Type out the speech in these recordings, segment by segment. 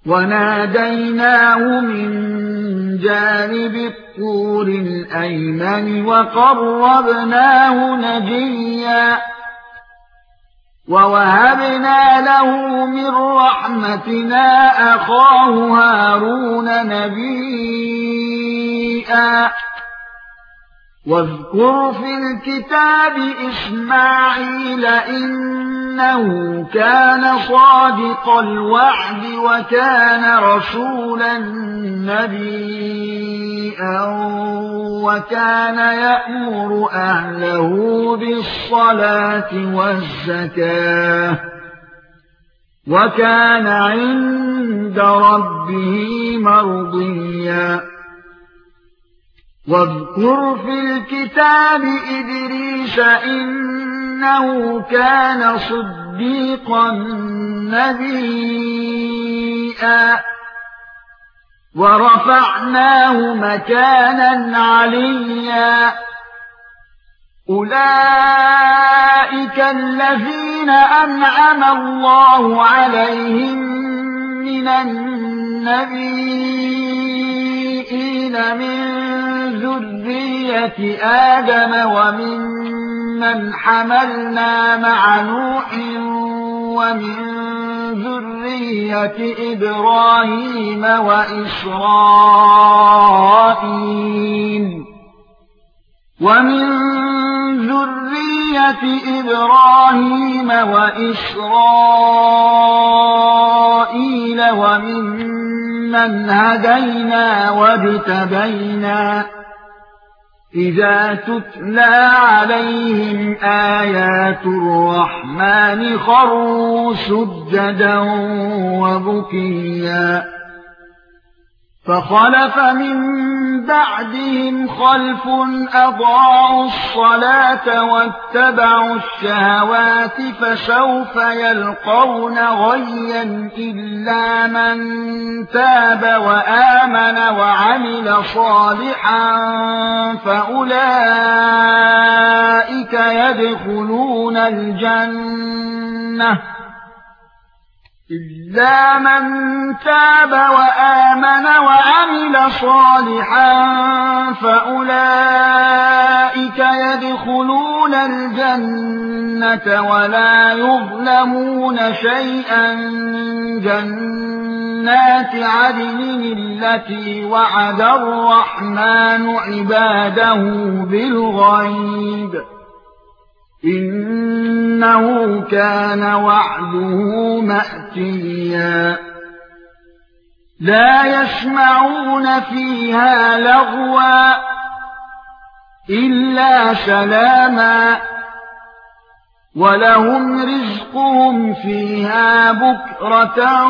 وناديناه من جانب الطور الأيمن وقربناه نجيا ووهبنا له من رحمتنا أخاه هارون نبيا واذكر في الكتاب إسماعيل إنه كان صادق الوعد وكان رسولا نبيا وكان يأمر أهله بالصلاة والزكاة وكان عند ربه مرضيا واذكر في الكتاب إدريس إنه كان صديقا نبيا ورفعناه مكانا عليا أولئك الذين أنعم الله عليهم من النبيين من ذرية آدم وممن حملنا مع نوح ومن ذرية إبراهيم وإسرائيل وممن هدينا واجتبينا إذا تتلى عليهم آيات الرحمن خروا سجدا وبكيا فخلف من بعدهم خلف أضاعوا الصلاة واتبعوا الشهوات فسوف يلقون غيا إلا من تاب وآمن وعمل صالحا فأولئك يدخلون الجنة إلا من تاب وآمن وعمل صالحا فأولئك يدخلون الجنة ولا يظلمون شيئا جنات عدن التي وعد الرحمن عباده بالغيب إنه كان وعده مأتيا لا يسمعون فيها لغوا إلا سلاما ولهم رزقهم فيها بكرة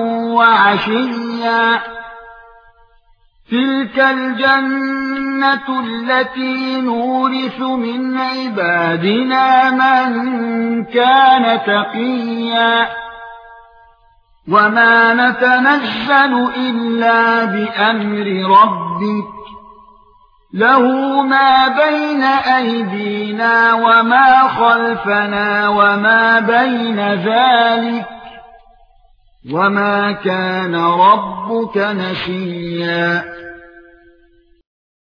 وعشيا تلك الجنة التي نورث من عبادنا من كان تقيا وما نتنزل إلا بأمر ربك له ما بين أيدينا وما خلفنا وما بين ذلك وما كان ربك نسيا